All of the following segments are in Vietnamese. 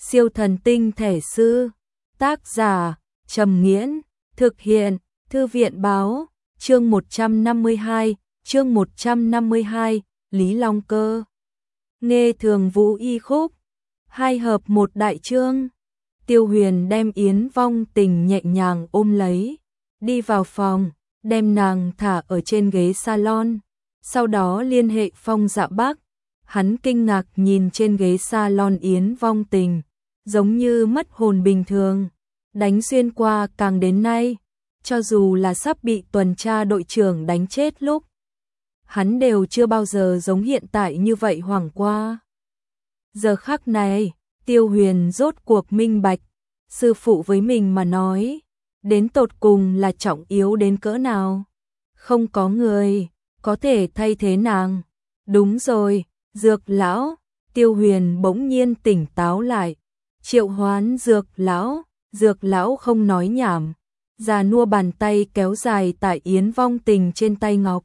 Siêu thần tinh thể sư. Tác giả Trầm Nghiễn. Thực hiện Thư viện Báo. Chương 152, Lý Long Cơ. Nghe Thường Vũ y khúc. 2 hợp 1 đại chương. Tiêu Huyền đem Yến Vong Tình nhẹ nhàng ôm lấy, đi vào phòng, đem nàng thả ở trên ghế salon, sau đó liên hệ Phong Dạ Bắc. Hắn kinh ngạc nhìn trên ghế salon Yến Vong Tình, giống như mất hồn bình thường, đánh xuyên qua càng đến nay, cho dù là sắp bị tuần tra đội trưởng đánh chết lúc, hắn đều chưa bao giờ giống hiện tại như vậy hoảng qua. Giờ khắc này, Tiêu Huyền rốt cuộc minh bạch, sư phụ với mình mà nói, đến tột cùng là trọng yếu đến cỡ nào. Không có người có thể thay thế nàng. Đúng rồi, Dược lão. Tiêu Huyền bỗng nhiên tỉnh táo lại, triệu hoán Dược lão. Dược lão không nói nhảm, già nua bàn tay kéo dài tại Yến Vong Tình trên tay ngọc.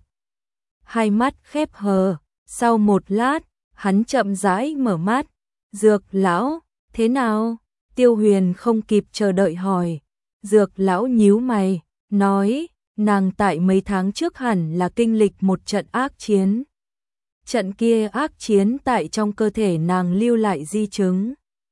Hai mắt khép hờ, sau một lát, hắn chậm rãi mở mắt. Dược lão, thế nào? Tiêu Huyền không kịp chờ đợi hỏi. Dược lão nhíu mày, nói, nàng tại mấy tháng trước hẳn là kinh lịch một trận ác chiến. Trận kia ác chiến tại trong cơ thể nàng lưu lại di chứng.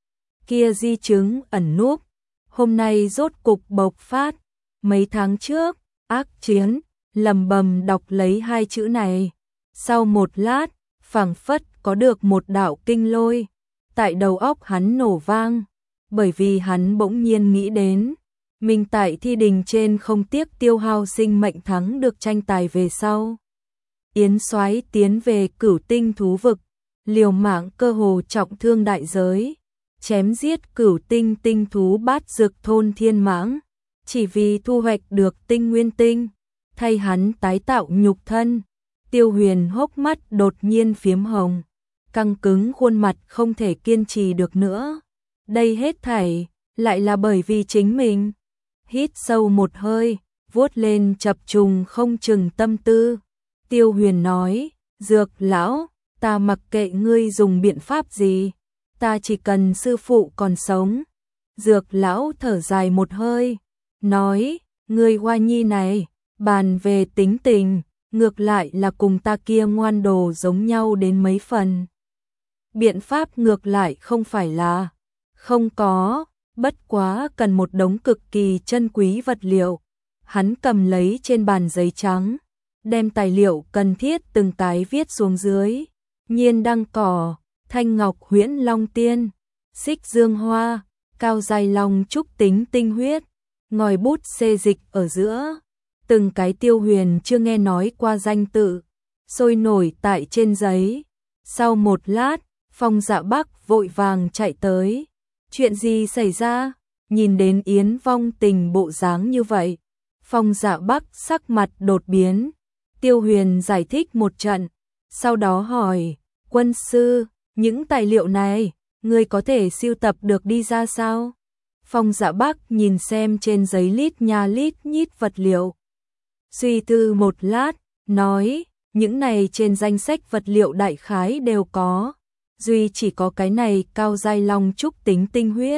Kia di chứng ẩn núp, hôm nay rốt cục bộc phát. Mấy tháng trước, ác chiến, lầm bầm đọc lấy 2 chữ này. Sau một lát, phảng phất có được một đạo kinh lôi tại đầu óc hắn nổ vang, bởi vì hắn bỗng nhiên nghĩ đến, mình tại thi đình trên không tiếc tiêu hao sinh mệnh thắng được tranh tài về sau. Yến Soái tiến về Cửu Tinh thú vực, liều mạng cơ hồ trọng thương đại giới, chém giết Cửu Tinh tinh thú Bát Dực thôn Thiên Mãng, chỉ vì thu hoạch được tinh nguyên tinh, thay hắn tái tạo nhục thân. Tiêu Huyền hốc mắt đột nhiên phiếm hồng, căng cứng khuôn mặt không thể kiên trì được nữa. Đây hết thảy lại là bởi vì chính mình. Hít sâu một hơi, vuốt lên chập trùng không chừng tâm tư. Tiêu Huyền nói, Dược lão, ta mặc kệ ngươi dùng biện pháp gì, ta chỉ cần sư phụ còn sống. Dược lão thở dài một hơi, nói, ngươi Hoa Nhi này, bàn về tính tình, ngược lại là cùng ta kia ngoan đồ giống nhau đến mấy phần. Biện pháp ngược lại không phải là không có, bất quá cần một đống cực kỳ chân quý vật liệu. Hắn cầm lấy trên bàn giấy trắng, đem tài liệu cần thiết từng cái viết xuống dưới. Nhiên đăng cỏ, thanh ngọc huyễn long tiên, xích dương hoa, cao dài long trúc tính tinh huyết, ngòi bút xê dịch ở giữa. Từng cái Tiêu Huyền chưa nghe nói qua danh tự, sôi nổi tại trên giấy. Sau một lát, Phong Dạ Bắc vội vàng chạy tới. Chuyện gì xảy ra? Nhìn đến Yến Vong Tình bộ dáng như vậy, Phong Dạ Bắc sắc mặt đột biến. Tiêu Huyền giải thích một trận, sau đó hỏi, quân sư, những tài liệu này, ngươi có thể sưu tập được đi ra sao? Phong Dạ Bắc nhìn xem trên giấy lít nha lít nhít vật liệu, suy tư một lát, nói, những này trên danh sách vật liệu đại khái đều có, duy chỉ có cái này cao giai long trúc tính tinh huyết.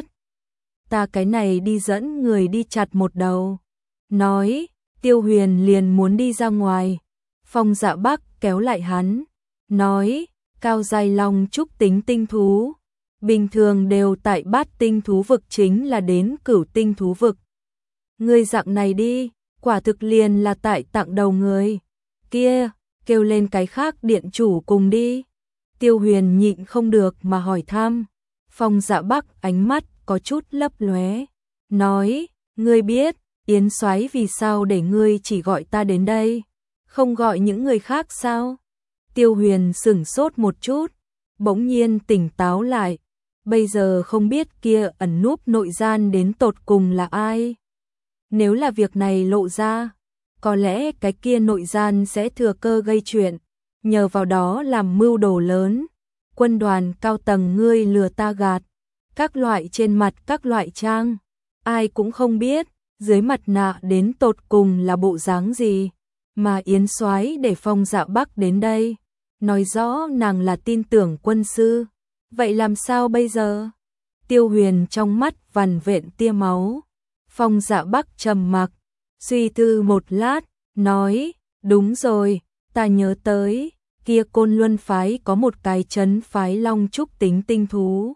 Ta cái này đi dẫn người đi chặt một đầu. Nói, Tiêu Huyền liền muốn đi ra ngoài. Phong Dạ Bắc kéo lại hắn, nói, cao giai long trúc tính tinh thú, bình thường đều tại Bát Tinh thú vực, chính là đến Cửu Tinh thú vực. Ngươi dạng này đi, quả thực liền là tại tặng đầu người. Kia, kêu lên cái khác điện chủ cùng đi. Tiêu Huyền nhịn không được mà hỏi thăm. Phong Dạ Bắc ánh mắt có chút lấp lóe, nói, ngươi biết Yến Soái vì sao để ngươi chỉ gọi ta đến đây, không gọi những người khác sao? Tiêu Huyền sửng sốt một chút, bỗng nhiên tỉnh táo lại, bây giờ không biết kia ẩn núp nội gian đến tột cùng là ai. Nếu là việc này lộ ra, có lẽ cái kia nội gian sẽ thừa cơ gây chuyện, nhờ vào đó làm mưu đồ lớn. Quân đoàn cao tầng ngươi lừa ta gạt, các loại trên mặt các loại trang, ai cũng không biết dưới mặt nạ đến tột cùng là bộ dáng gì. Mà Yến Soái để Phong Dạ Bắc đến đây, nói rõ nàng là tin tưởng quân sư. Vậy làm sao bây giờ? Tiêu Huyền trong mắt vằn vện tia máu. Phong Dạ Bắc trầm mặc, suy tư một lát, nói, đúng rồi, ta nhớ tới, kia Côn Luân phái có một cái trấn phái long trúc tính tinh thú.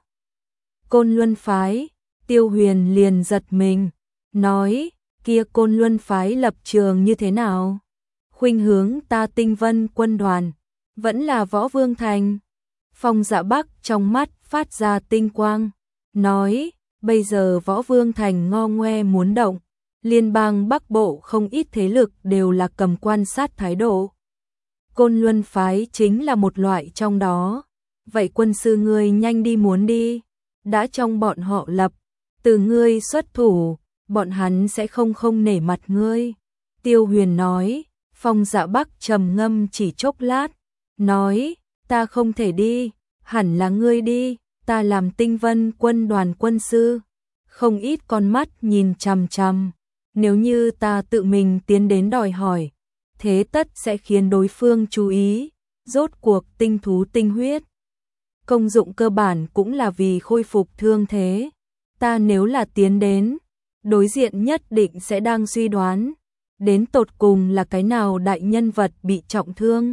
Côn Luân phái, Tiêu Huyền liền giật mình, nói, kia Côn Luân phái lập trường như thế nào? Khuynh hướng ta Tinh Vân quân đoàn, vẫn là Võ Vương Thành. Phong Dạ Bắc trong mắt phát ra tinh quang, nói, bây giờ Võ Vương Thành ngo ngoe muốn động, liên bang Bắc Bộ không ít thế lực đều là cầm quan sát thái độ. Côn Luân phái chính là một loại trong đó. Vậy quân sư ngươi nhanh đi muốn đi, đã trong bọn họ lập, từ ngươi xuất thủ, bọn hắn sẽ không nể mặt ngươi. Tiêu Huyền nói. Phong Dạ Bắc trầm ngâm chỉ chốc lát, nói, ta không thể đi, hẳn là ngươi đi, ta làm Tinh Vân quân đoàn quân sư. Không ít con mắt nhìn chằm chằm, nếu như ta tự mình tiến đến đòi hỏi, thế tất sẽ khiến đối phương chú ý, rốt cuộc tinh thú tinh huyết. Công dụng cơ bản cũng là vì khôi phục thương thế, ta nếu là tiến đến, đối diện nhất định sẽ đang suy đoán. Đến tột cùng là cái nào đại nhân vật bị trọng thương.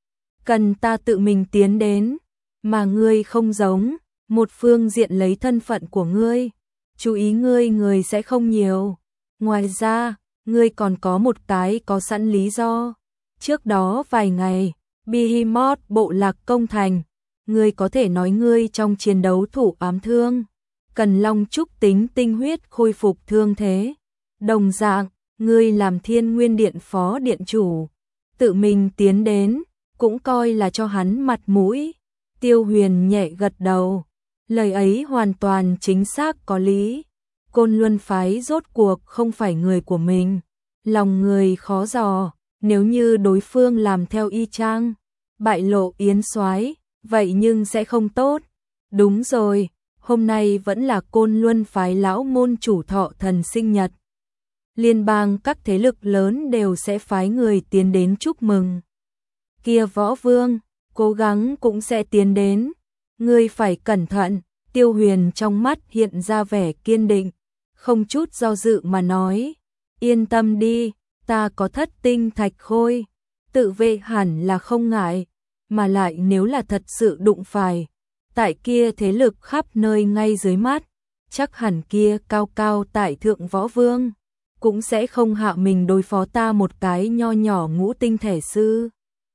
Cần ta tự mình tiến đến, mà ngươi không giống, một phương diện lấy thân phận của ngươi, chú ý ngươi người sẽ không nhiều. Ngoài ra, ngươi còn có một cái có sẵn lý do. Trước đó vài ngày, Behemoth bộ lạc công thành, ngươi có thể nói ngươi trong chiến đấu thủ ám thương, cần long trúc tính tinh huyết khôi phục thương thế. Đồng dạng, ngươi làm Thiên Nguyên Điện phó điện chủ, tự mình tiến đến, cũng coi là cho hắn mặt mũi. Tiêu Huyền nhẹ gật đầu, lời ấy hoàn toàn chính xác có lý. Côn Luân phái rốt cuộc không phải người của mình, lòng người khó dò, nếu như đối phương làm theo y chang, bại lộ Yến soái, vậy nhưng sẽ không tốt. Đúng rồi, hôm nay vẫn là Côn Luân phái lão môn chủ thọ thần sinh nhật. Liên bang các thế lực lớn đều sẽ phái người tiến đến chúc mừng. Kia Võ Vương, cố gắng cũng sẽ tiến đến. Ngươi phải cẩn thận. Tiêu Huyền trong mắt hiện ra vẻ kiên định, không chút do dự mà nói. Yên tâm đi, ta có thất tinh thạch khôi, tự vệ hẳn là không ngại. Mà lại nếu là thật sự đụng phải, tại kia thế lực khắp nơi ngay dưới mắt, chắc hẳn kia cao cao tại thượng Võ Vương cũng sẽ không hạ mình đối phó ta một cái nho nhỏ ngũ tinh thể sư.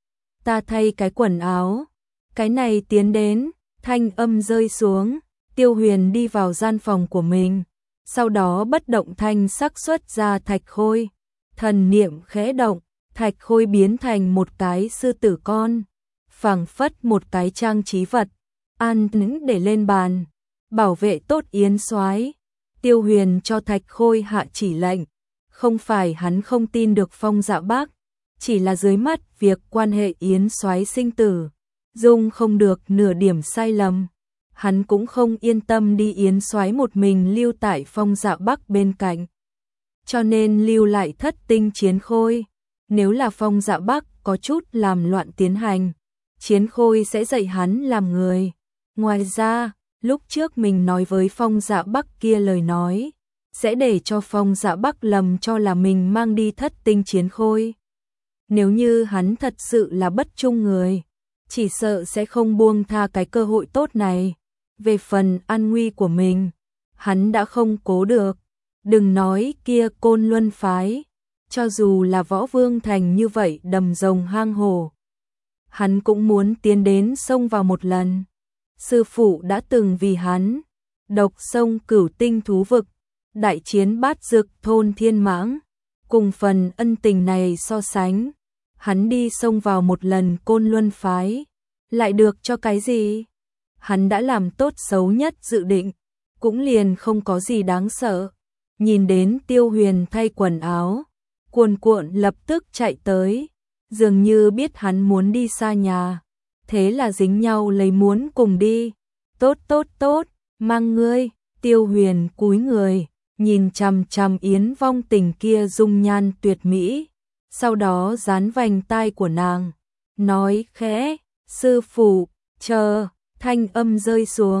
Ta thay cái quần áo, cái này tiến đến, thanh âm rơi xuống, Tiêu Huyền đi vào gian phòng của mình, sau đó bất động thanh sắc xuất ra thạch khôi, thần niệm khẽ động, thạch khôi biến thành một cái sư tử con, phảng phất một cái trang trí vật, an tĩnh để lên bàn, bảo vệ tốt Yến soái. Tiêu Huyền cho thạch khôi hạ chỉ lệnh. Không phải hắn không tin được Phong Dạ Bắc, chỉ là dưới mắt việc quan hệ Yến soái sinh tử, dung không được nửa điểm sai lầm. Hắn cũng không yên tâm đi Yến soái một mình lưu tại Phong Dạ Bắc bên cạnh, cho nên lưu lại thất tinh chiến khôi. Nếu là Phong Dạ Bắc có chút làm loạn tiến hành, chiến khôi sẽ dạy hắn làm người. Ngoài ra, lúc trước mình nói với Phong Dạ Bắc kia lời nói, sẽ để cho Phong Dạ Bắc lầm cho là mình mang đi thất tinh chiến khôi. Nếu như hắn thật sự là bất trung người, chỉ sợ sẽ không buông tha cái cơ hội tốt này. Về phần an nguy của mình, hắn đã không cố được. Đừng nói kia Côn Luân phái, cho dù là Võ Vương Thành như vậy đầm rồng hang hổ, hắn cũng muốn tiến đến xông vào một lần. Sư phụ đã từng vì hắn độc sông Cửu Tinh thú vực, đại chiến bát dực thôn Thiên Mãng, cùng phần ân tình này so sánh, hắn đi xông vào một lần Côn Luân phái, lại được cho cái gì? Hắn đã làm tốt xấu nhất dự định, cũng liền không có gì đáng sợ. Nhìn đến Tiêu Huyền thay quần áo, cuồn cuộn lập tức chạy tới, dường như biết hắn muốn đi xa nhà, thế là dính nhau lấy muốn cùng đi. Tốt tốt tốt, mang ngươi. Tiêu Huyền cúi người, nhìn chằm chằm Yến Vong Tình kia dung nhan tuyệt mỹ, sau đó dán vành tai của nàng, nói khẽ, sư phụ, chờ. Thanh âm rơi xuống,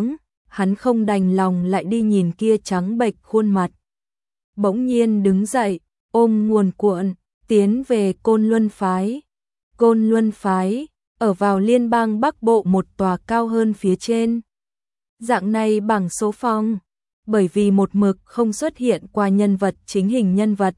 hắn không đành lòng lại đi nhìn kia trắng bệch khuôn mặt. Bỗng nhiên đứng dậy, ôm nguồn cuộn, tiến về Côn Luân Phái. Côn Luân Phái, ở vào liên bang Bắc Bộ một tòa cao hơn phía trên. Dạng này bằng số phòng, bởi vì một mực không xuất hiện qua nhân vật chính hình nhân vật.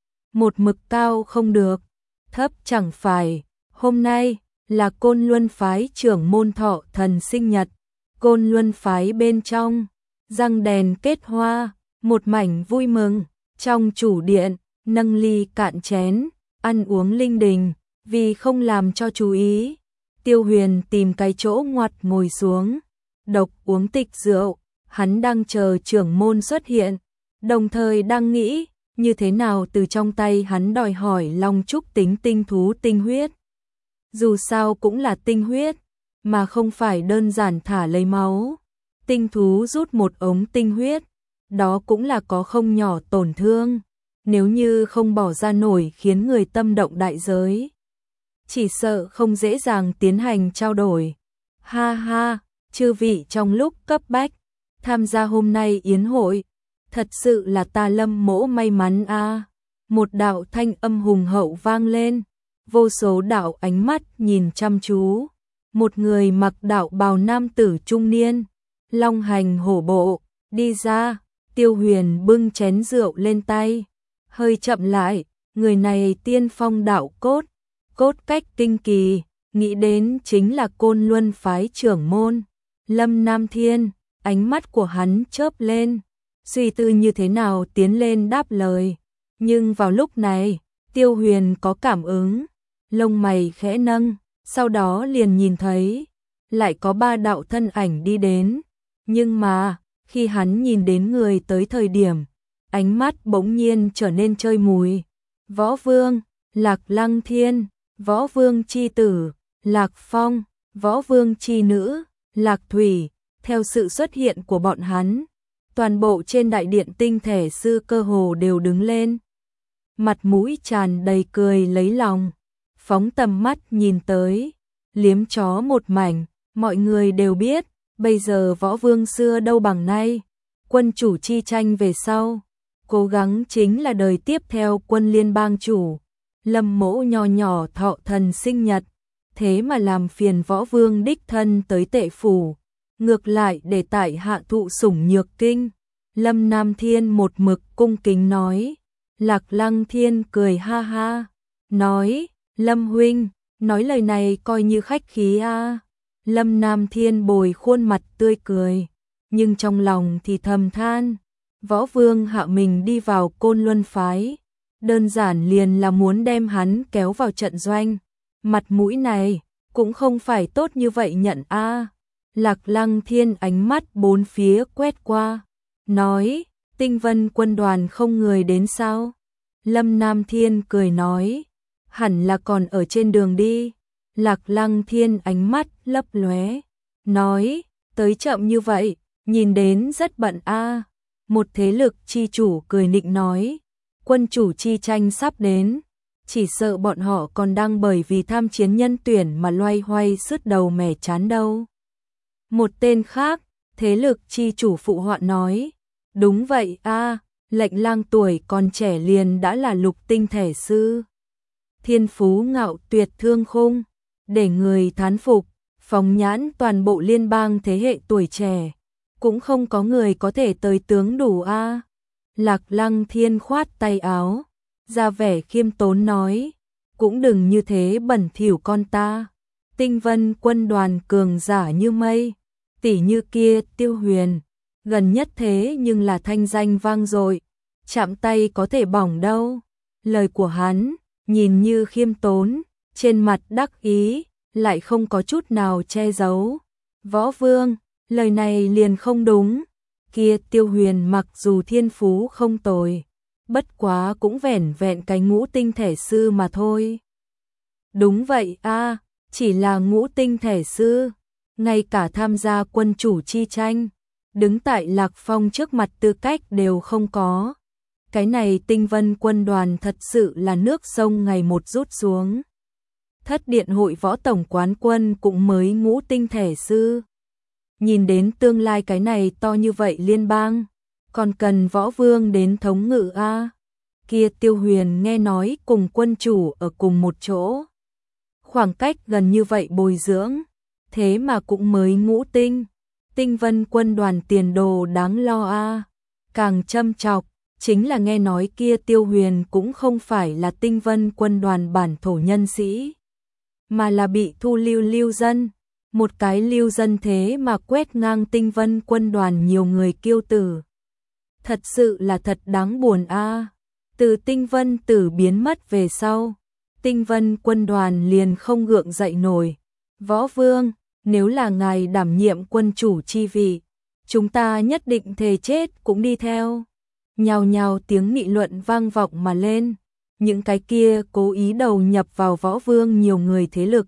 Một mực cao không được, thấp chẳng phải. Hôm nay là Côn Luân Phái trưởng môn Thọ Thần sinh nhật. Côn Luân Phái bên trong, răng đèn kết hoa, một mảnh vui mừng. Trong chủ điện, nâng ly cạn chén, ăn uống linh đình. Vì không làm cho chú ý, Tiêu Huyền tìm cái chỗ ngoặt ngồi xuống, độc uống tịch rượu. Hắn đang chờ trưởng môn xuất hiện, đồng thời đang nghĩ như thế nào từ trong tay hắn đòi hỏi Long Trúc tính tinh thú tinh huyết. Dù sao cũng là tinh huyết, mà không phải đơn giản thả lấy máu. Tinh thú rút một ống tinh huyết, đó cũng là có không nhỏ tổn thương. Nếu như không bỏ ra nổi khiến người tâm động đại giới, chỉ sợ không dễ dàng tiến hành trao đổi. Ha ha, chư vị trong lúc cấp bách tham gia hôm nay yến hội, thật sự là ta Lâm Mỗ may mắn a. Một đạo thanh âm hùng hậu vang lên, vô số đạo ánh mắt nhìn chăm chú. Một người mặc đạo bào nam tử trung niên, long hành hổ bộ, đi ra. Tiêu Huyền bưng chén rượu lên tay, hơi chậm lại. Người này tiên phong đạo cốt, cốt cách kinh kỳ, nghĩ đến chính là Côn Luân Phái trưởng môn Lâm Nam Thiên. Ánh mắt của hắn chớp lên, suy tư như thế nào tiến lên đáp lời. Nhưng vào lúc này, Tiêu Huyền có cảm ứng, lông mày khẽ nâng, sau đó liền nhìn thấy lại có 3 đạo thân ảnh đi đến. Nhưng mà, khi hắn nhìn đến người tới thời điểm, ánh mắt bỗng nhiên trở nên chơi mùi. Võ Vương, Lạc Lăng Thiên, Võ Vương chi tử, Lạc Phong, Võ Vương chi nữ, Lạc Thủy. Theo sự xuất hiện của bọn hắn, toàn bộ trên đại điện tinh thể sư cơ hồ đều đứng lên. Mặt mũi tràn đầy cười lấy lòng, phóng tầm mắt nhìn tới, liếm chó một mảnh. Mọi người đều biết, bây giờ Võ Vương xưa đâu bằng nay. Quân chủ chi tranh về sau, cố gắng chính là đời tiếp theo quân liên bang chủ. Lâm Mỗ nho nhỏ Thọ Thần sinh nhật, thế mà làm phiền Võ Vương đích thân tới Tệ phủ. Ngược lại để tại hạ thụ sủng nhược kinh. Lâm Nam Thiên một mực cung kính nói. Lạc Lăng Thiên cười ha ha, nói, Lâm huynh, nói lời này coi như khách khí a. Lâm Nam Thiên bồi khuôn mặt tươi cười, nhưng trong lòng thì thầm than, Võ Vương hạ mình đi vào Côn Luân Phái, đơn giản liền là muốn đem hắn kéo vào trận doanh. Mặt mũi này cũng không phải tốt như vậy nhận a. Lạc Lăng Thiên ánh mắt bốn phía quét qua, nói, Tinh Vân quân đoàn không người đến sao? Lâm Nam Thiên cười nói, hẳn là còn ở trên đường đi. Lạc Lăng Thiên ánh mắt lấp lóe, nói, tới chậm như vậy, nhìn đến rất bận a. Một thế lực chi chủ cười nịnh nói, quân chủ chi tranh sắp đến, chỉ sợ bọn họ còn đang bởi vì tham chiến nhân tuyển mà loay hoay sứt đầu mẻ chán đâu. Một tên khác, thế lực chi chủ phụ họa nói, đúng vậy a, Lệnh Lang tuổi còn trẻ liền đã là lục tinh thể sư. Thiên phú ngạo tuyệt thương khung, để người thán phục, phóng nhãn toàn bộ liên bang thế hệ tuổi trẻ, cũng không có người có thể tới tướng đủ a. Lạc Lăng Thiên khoát tay áo, ra vẻ khiêm tốn nói, cũng đừng như thế bẩn thỉu con ta. Tinh Vân quân đoàn cường giả như mây, tỷ như kia Tiêu Huyền, gần nhất thế nhưng là thanh danh vang dội, chạm tay có thể bỏng đâu. Lời của hắn nhìn như khiêm tốn, trên mặt đắc ý, lại không có chút nào che giấu. Võ Vương, lời này liền không đúng. Kia Tiêu Huyền mặc dù thiên phú không tồi, bất quá cũng vẻn vẹn cái ngũ tinh thể sư mà thôi. Đúng vậy a, chỉ là ngũ tinh thể sư, ngay cả tham gia quân chủ chi tranh, đứng tại Lạc Phong trước mặt tư cách đều không có. Cái này Tinh Vân quân đoàn thật sự là nước sông ngày một rút xuống. Thất điện hội võ tổng quán quân cũng mới ngũ tinh thể sư. nhìn đến tương lai cái này to như vậy liên bang, còn cần võ vương đến thống ngự a. Kia Tiêu Huyền nghe nói cùng quân chủ ở cùng một chỗ, khoảng cách gần như vậy bồi dưỡng, thế mà cũng mới ngũ tinh, tinh vân quân đoàn tiền đồ đáng lo a. Càng châm chọc, chính là nghe nói kia Tiêu Huyền cũng không phải là tinh vân quân đoàn bản thổ nhân sĩ, mà là bị thu lưu dân, một cái lưu dân thế mà quét ngang tinh vân quân đoàn nhiều người kiêu tử. Thật sự là thật đáng buồn a. Từ tinh vân tử biến mất về sau, tinh vân quân đoàn liền không gượng dậy nổi. Võ vương, nếu là ngài đảm nhiệm quân chủ chi vị, chúng ta nhất định thề chết cũng đi theo. Nhào nhào tiếng nghị luận vang vọng mà lên, những cái kia cố ý đầu nhập vào võ vương nhiều người thế lực.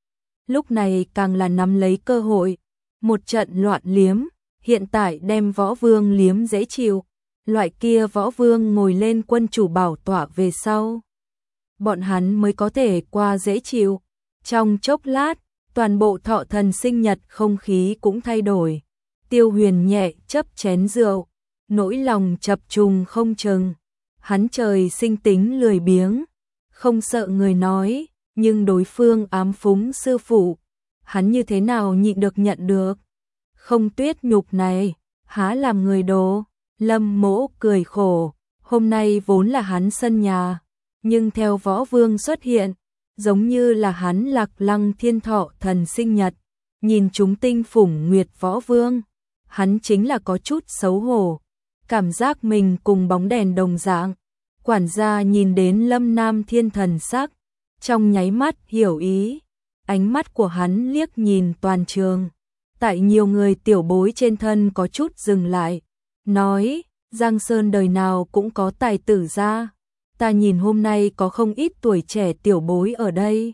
Lúc này càng là nắm lấy cơ hội, một trận loạn liếm, hiện tại đem võ vương liếm dễ chịu, loại kia võ vương ngồi lên quân chủ bảo tọa về sau. Bọn hắn mới có thể qua dễ chịu, trong chốc lát, toàn bộ thọ thần sinh nhật không khí cũng thay đổi. Tiêu Huyền nhẹ chấp chén rượu, nỗi lòng chập trùng không chừng. Hắn trời sinh tính lười biếng, không sợ người nói, nhưng đối phương ám phúng sư phụ, hắn như thế nào nhịn được nhận được. Không tuyết nhục này, há làm người đồ. Lâm Mỗ cười khổ, hôm nay vốn là hắn sân nhà, nhưng theo võ vương xuất hiện, giống như là hắn Lạc Lăng Thiên Thọ thần sinh nhật, nhìn chúng tinh phủng nguyệt võ vương, hắn chính là có chút xấu hổ, cảm giác mình cùng bóng đèn đồng dạng. Quản gia nhìn đến Lâm Nam Thiên thần sắc, trong nháy mắt hiểu ý, ánh mắt của hắn liếc nhìn toàn trường, tại nhiều người tiểu bối trên thân có chút dừng lại, nói, Giang Sơn đời nào cũng có tài tử ra, ta nhìn hôm nay có không ít tuổi trẻ tiểu bối ở đây.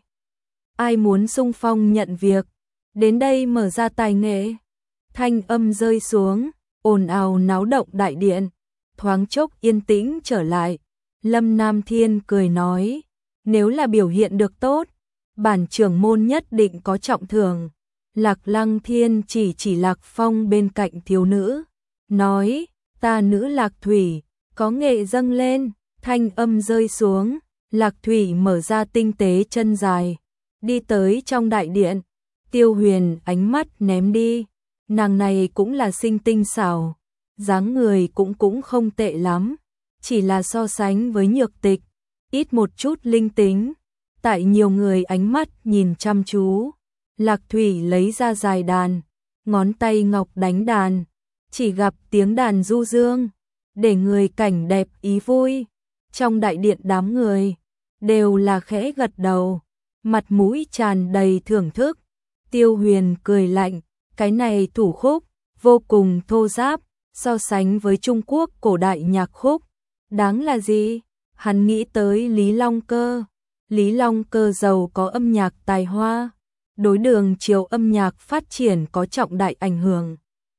Ai muốn xung phong nhận việc, đến đây mở ra tài nghệ. Thanh âm rơi xuống, ồn ào náo động đại điện, thoáng chốc yên tĩnh trở lại. Lâm Nam Thiên cười nói, nếu là biểu hiện được tốt, bản trưởng môn nhất định có trọng thưởng. Lạc Lăng Thiên chỉ Lạc Phong bên cạnh thiếu nữ, nói, ta nữ Lạc Thủy, có nghệ dâng lên. Thanh âm rơi xuống, Lạc Thủy mở ra tinh tế chân dài, đi tới trong đại điện. Tiêu Huyền ánh mắt ném đi, nàng này cũng là xinh tinh xảo, dáng người cũng không tệ lắm, chỉ là so sánh với Nhược Tịch, ít một chút linh tính. Tại nhiều người ánh mắt nhìn chăm chú, Lạc Thủy lấy ra dài đàn, ngón tay ngọc đánh đàn, chỉ gặp tiếng đàn du dương, để người cảnh đẹp ý vui. Trong đại điện đám người đều là khẽ gật đầu, mặt mũi tràn đầy thưởng thức. Tiêu Huyền cười lạnh, cái này thủ khúc vô cùng thô ráp, so sánh với Trung Quốc cổ đại nhạc khúc, đáng là gì? Hắn nghĩ tới Lý Long Cơ. Lý Long Cơ giàu có âm nhạc tài hoa, đối đường chiều âm nhạc phát triển có trọng đại ảnh hưởng.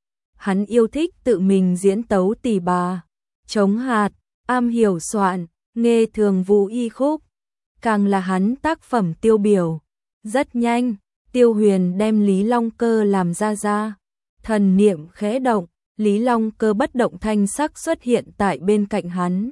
Hắn yêu thích tự mình diễn tấu tỳ bà, trống hạt, am hiểu soạn, nghe thường vũ y khúc, càng là hắn tác phẩm tiêu biểu. Rất nhanh, Tiêu Huyền đem Lý Long Cơ làm ra, thần niệm khẽ động, Lý Long Cơ bất động thanh sắc xuất hiện tại bên cạnh hắn.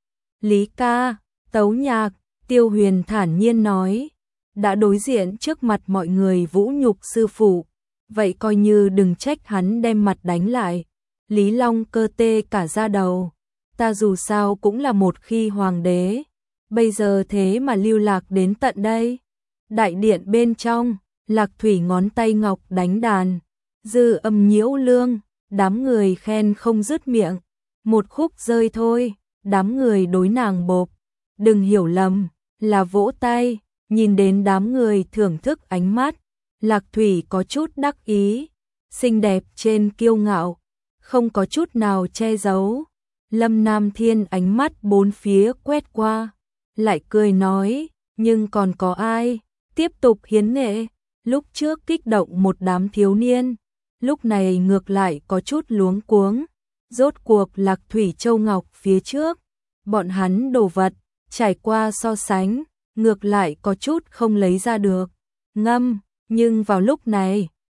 Lý ca, tấu nhạc. Tiêu Huyền thản nhiên nói, đã đối diện trước mặt mọi người vũ nhục sư phụ, vậy coi như đừng trách hắn đem mặt đánh lại. Lý Long Cơ tê cả da đầu, ta dù sao cũng là một khi hoàng đế, bây giờ thế mà lưu lạc đến tận đây. Đại điện bên trong, Lạc Thủy ngón tay ngọc đánh đàn, dư âm nhiễu lương, đám người khen không dứt miệng. Một khúc rơi thôi, đám người đối nàng bộp, đừng hiểu lầm, là vỗ tay. Nhìn đến đám người thưởng thức ánh mắt, Lạc Thủy có chút đắc ý, xinh đẹp trên kiêu ngạo, không có chút nào che giấu. Lâm Nam Thiên ánh mắt bốn phía quét qua, lại cười nói, nhưng còn có ai? Tiếp tục hiến nghệ. Lúc trước kích động một đám thiếu niên, lúc này ngược lại có chút luống cuống. Rốt cuộc Lạc Thủy Châu Ngọc phía trước, bọn hắn đồ vật, trải qua so sánh, ngược lại có chút không lấy ra được. Ngâm, nhưng vào lúc này,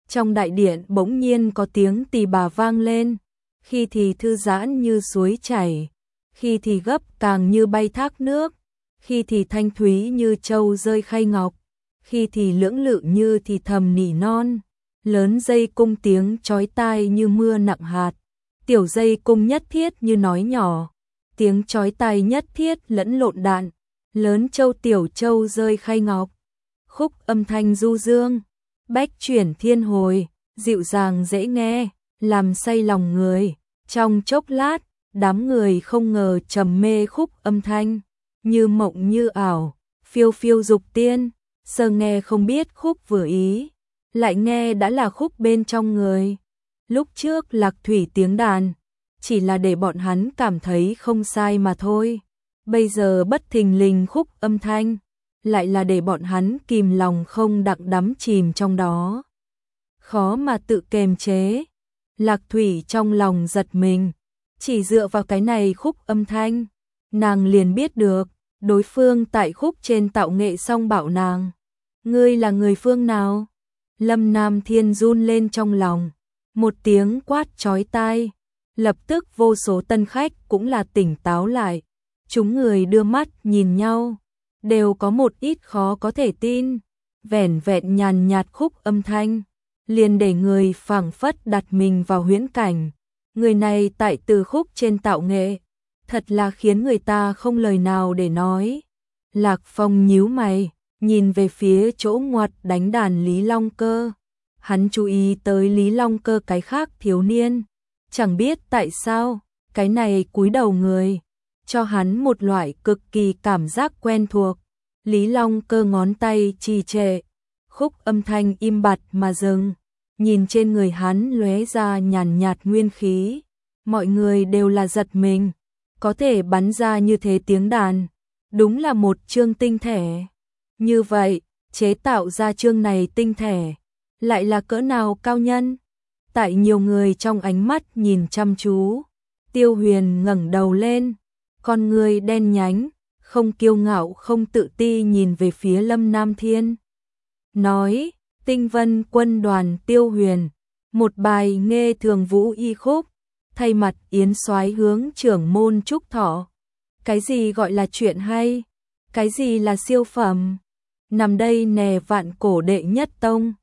Trong đại điện bỗng nhiên có tiếng tỳ bà vang lên, khi thì thư giãn như suối chảy, khi thì gấp càng như bay thác nước, khi thì thanh thúy như châu rơi khay ngọc, khi thì lưỡng lự như thì thầm nỉ non. Lớn dây cung tiếng chói tai như mưa nặng hạt, tiểu dây cung nhất thiết như nói nhỏ, tiếng chói tai nhất thiết lẫn lộn đạn, lớn châu tiểu châu rơi khay ngọc. Khúc âm thanh du dương, bách chuyển thiên hồi, dịu dàng dễ nghe, làm say lòng người. Trong chốc lát, đám người không ngờ trầm mê khúc âm thanh, như mộng như ảo, phiêu phiêu dục tiên, sơ nghe không biết khúc vừa ý, lại nghe đã là khúc bên trong người. Lúc trước Lạc Thủy tiếng đàn, chỉ là để bọn hắn cảm thấy không sai mà thôi. Bây giờ bất thình lình khúc âm thanh, lại là để bọn hắn kìm lòng không đặng đắm chìm trong đó. Khó mà tự kềm chế. Lạc Thủy trong lòng giật mình, chỉ dựa vào cái này khúc âm thanh, nàng liền biết được, đối phương tại khúc trên tạo nghệ xong bảo nàng, ngươi là người phương nào? Lâm Nam Thiên run lên trong lòng, một tiếng quát chói tai, lập tức vô số tân khách cũng là tỉnh táo lại, chúng người đưa mắt nhìn nhau, đều có một ít khó có thể tin, vẻn vẹn nhàn nhạt khúc âm thanh, liền để người phảng phất đặt mình vào huyễn cảnh. Người này tại từ khúc trên tạo nghệ, thật là khiến người ta không lời nào để nói. Lạc Phong nhíu mày, nhìn về phía chỗ ngoặt đánh đàn Lý Long Cơ. Hắn chú ý tới Lý Long Cơ cái khác thiếu niên, chẳng biết tại sao, cái này cúi đầu người, cho hắn một loại cực kỳ cảm giác quen thuộc. Lý Long Cơ ngón tay trì trệ, khúc âm thanh im bặt mà dừng, nhìn trên người hắn lóe ra nhàn nhạt nguyên khí, mọi người đều là giật mình, có thể bắn ra như thế tiếng đàn, đúng là một chương tinh thể. Như vậy, chế tạo ra chương này tinh thể, lại là cỡ nào cao nhân? Tại nhiều người trong ánh mắt nhìn chăm chú, Tiêu Huyền ngẩng đầu lên, con người đen nhánh, không kiêu ngạo không tự ti nhìn về phía Lâm Nam Thiên. Nói, Tinh Vân quân đoàn Tiêu Huyền, một bài Nghê Thường Vũ y khúc, thay mặt Yến Soái hướng trưởng môn chúc thọ. Cái gì gọi là chuyện hay? Cái gì là siêu phẩm? Nằm đây nè vạn cổ đệ nhất tông.